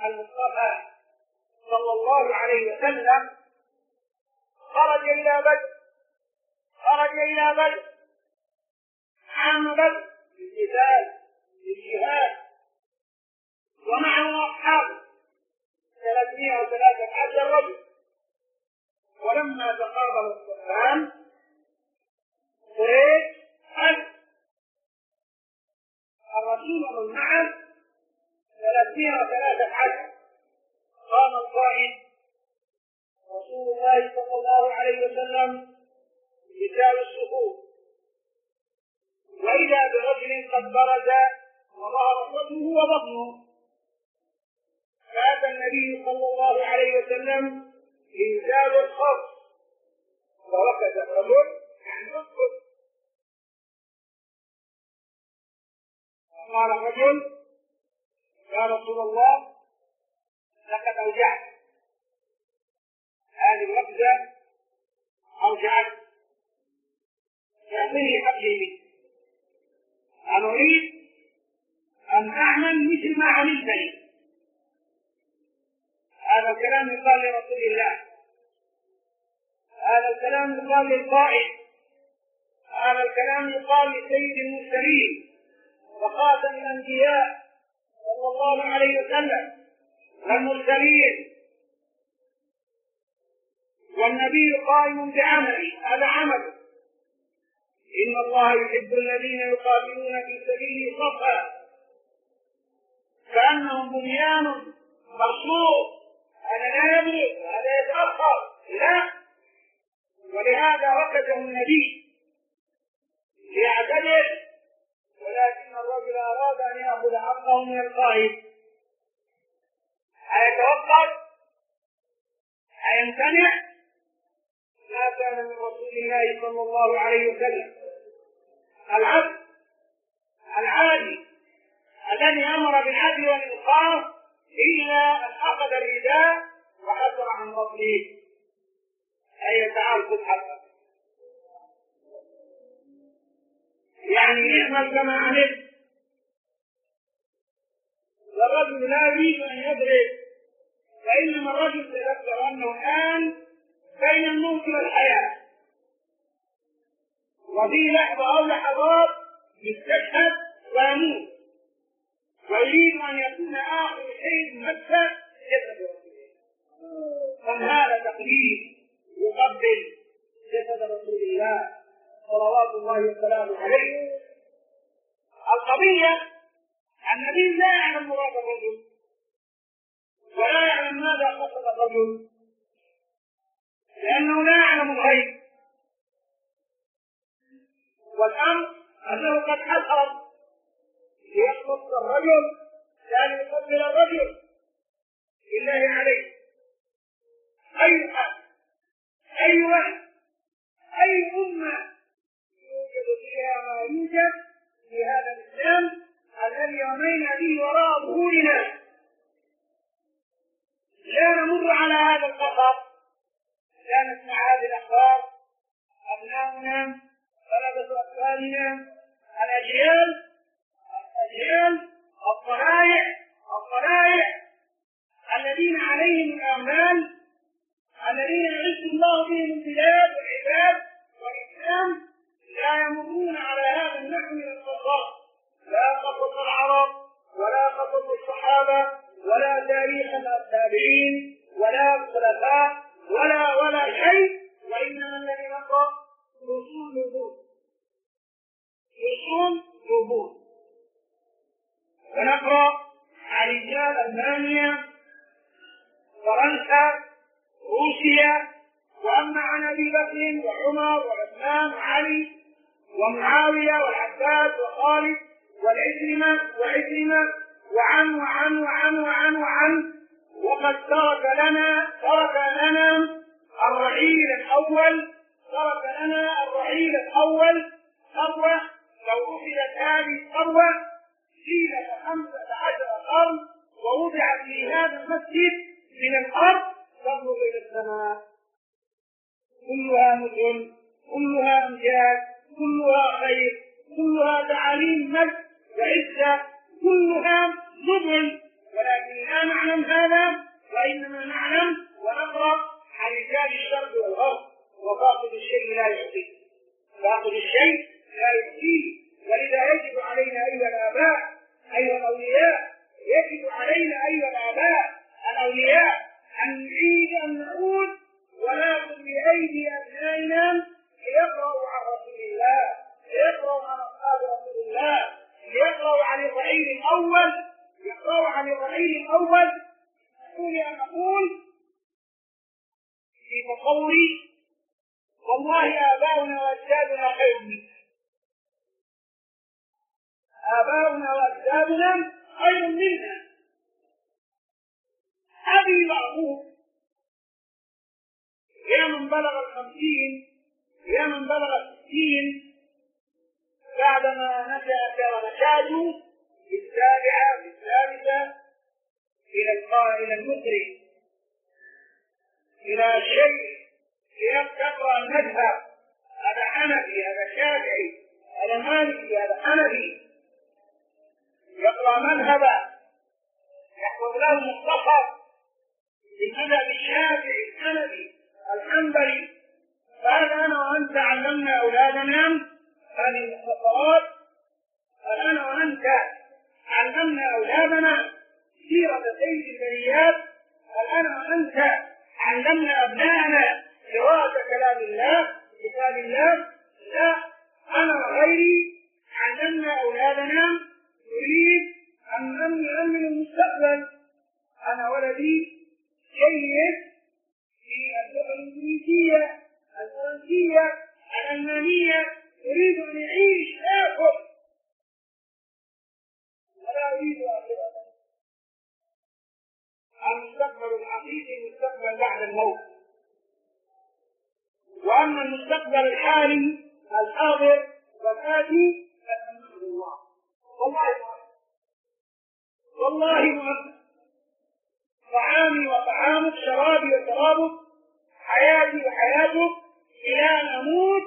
المصطفى صلى الله عليه وسلم خرج إلى بدر عام بدر للقتال للجهاد، ومعه أصحابه 313 رجل. ولما تقابل الصفان قريش الرسول من معه 313. قام القائد رسول الله صلى الله عليه وسلم بجال الصفوف، وإذا برجل قد برز وظهر صدره وبطنه، فأتى النبي صلى الله عليه وسلم إنزال الخوف، وركز الرجل يعني يسكت. قال الرجل: يا رسول الله لقد أوجعت، هذه الركزة أوجعت، يعطيني حقي منك، أنا أريد أن أعمل مثل ما عملتني. هذا الكلام يقال لرسول الله، هذا الكلام يقال للقائد، هذا الكلام يقال لسيد المرسلين وخاتم الأنبياء صلى الله عليه وسلم والمرسلين، والنبي قائم بعمله، هذا عمله. إن الله يحب الذين يقاتلون في سبيله صفا كأنهم بنيان مرصوص، هذا لا يبلغ، هذا يتأخر، لا. ولهذا ركزه النبي ليعتدل، ولكن الرجل أراد أن يأخذ حقه من القائد، هيتوقف، هيمتنع. ما كان من رسول الله صلى الله عليه وسلم العبد العادي الذي أمر بالعدل والإنصاف إلا أن أخذ الرداء وحسر عن ربه، أي تعال خذ حقك، يعني اعمل كما عملت. والرجل لا يريد أن يضرب، فإنما الرجل تذكر أنه الآن بين الموت والحياة، وفي لحظة أو لحظات يستشهد ويموت، ويريد أن يكون آخر شيء مسه جسد رسوله، فهذا تقليد يقبل جسد رسول الله صلوات الله وسلامه عليه. القضية النبي لا يعلم مراد الرجل ولا يعلم ماذا قصد الرجل، لأنه لا يعلم الغيب، والأمر أنه قد حصل ليخلص الرجل لأن يقبل الرجل بالله عليه. أي حال، أي وقت، أي أمة يوجد فيها ما يوجد في هذا الإسلام الذي رمينا به وراء ظهورنا، لا نمر على هذا الخطر، لا نسمع هذه الأخبار، أبناؤنا طلبة أطفالنا الأجيال الطلائع الذين عليهم الأعمال، الذين يعز الله بهم البلاد والعباد والإسلام، لا يمرون على هذا النحو من القصص، لا قصص العرب ولا قصص الصحابة ولا تاريخ التابعين ولا الخلفاء ولا شيء، وإنما الذي نقرأ رسول نبوة، ونقرأ عن رجال ألمانيا، فرنسا، روسيا، وأما عن أبي بكر وعمر وعثمان وعلي ومعاوية والعباس وخالد وعكرمة وعن وقد ترك لنا الرحيل الأول ثروة، لو أخذت هذه الثروة طيلة 15 قرن ووضعت في هذا المسجد من الأرض تنظر إلى السماء، كلها مدن، كلها أمجاد، كلها خير، كلها تعاليم مجد وعزة، كلها نبل ولكن لا نعلم هذا، وإنما نعلم ونقرأ عن رجال الشرق والغرب. وفاقد الشيء لا يعطيه، فاقد الشيء لا يعطيه. ولذا يجب علينا أيها الآباء أيها الأولياء، يجب علينا أيها الآباء الأولياء أن نعيد أن نقول ونأخذ بأيدي أبنائنا ليقرأوا عن رسول الله، ليقرأوا عن أصحاب رسول الله، ليقرأوا عن الرحيل الأول، يقرأوا عن الرحيل الأول. أن أقول في تصوري والله آباؤنا وأجدادنا خير منا، آباؤنا وأجدادنا خير منا. أبي وأبوه يا من بلغ 50 يا من بلغ 60 بعدما نشأ ونشأوا في السابعة في الثالثة إلى المدرك إلى شيء يقرأ المذهب، هذا حنفي هذا شافعي هذا مالكي هذا حنفي، يقرأ مذهبا يحفظ له مختصر المذهب الشافعي الحنفي الحنبلي. فهذا أنا وأنت علمنا أولادنا هذه المختصرات، فأنا وأنت علمنا أولادنا سيرة سيد البريات، أنا وأنت علمنا أبنائنا قراءة كلام الله كتاب الله. لا، أنا وغيري علمنا أولادنا نريد أن نأمن المستقبل. أنا ولدي جيد في اللغة الإنجليزية الفرنسية الألمانية، أريد أن يعيش يأكل ولا أريد آخرة. المستقبل الحقيقي مستقبل بعد الموت، وأما المستقبل الحالي الحاضر والآتي فأمنه الله. والله مؤمن، طعامي وطعامك، شرابي وشرابك، حياتي وحياتك إلى أن أموت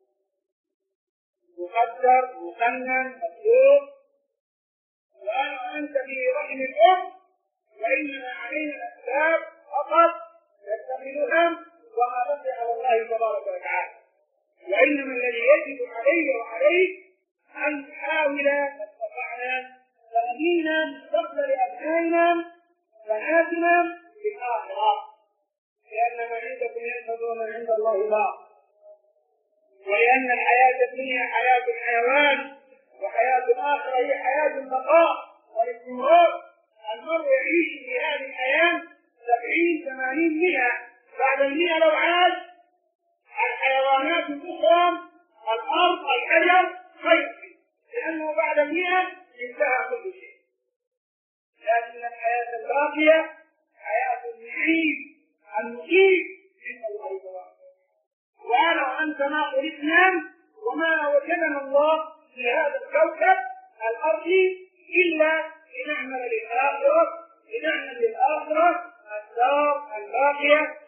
مقدر مقنن مكتوب، وأنا وأنت في رحم الأم، وإنما علينا الأسباب فقط نستعملها وما بقي على الله تبارك وتعالى. وإنما الذي يجب علي وعليك أن نحاول ما استطعنا تأمين مستقبل أبنائنا بناتنا في الآخرة، لأن ما عندكم ينفذ وما عند الله باق، ولأن الحياة الدنيا حياة الحيوان وحياة الآخرة هي حياة البقاء والاستمرار. المرء يعيش في هذه الحياة 70 80 100، بعد 100 لو عاش الحيوانات الأخرى الأرض الحجر خير، لأنه بعد 100 انتهى كل شيء. لكن الحياة الباقية حياة النعيم المقيم عند الله تبارك وتعالى. وأنا وأنت ما خلقنا وما وجدنا الله في هذا الكوكب الأرضي إلا لنعمل للآخرة، لنعمل للآخرة الدار الباقية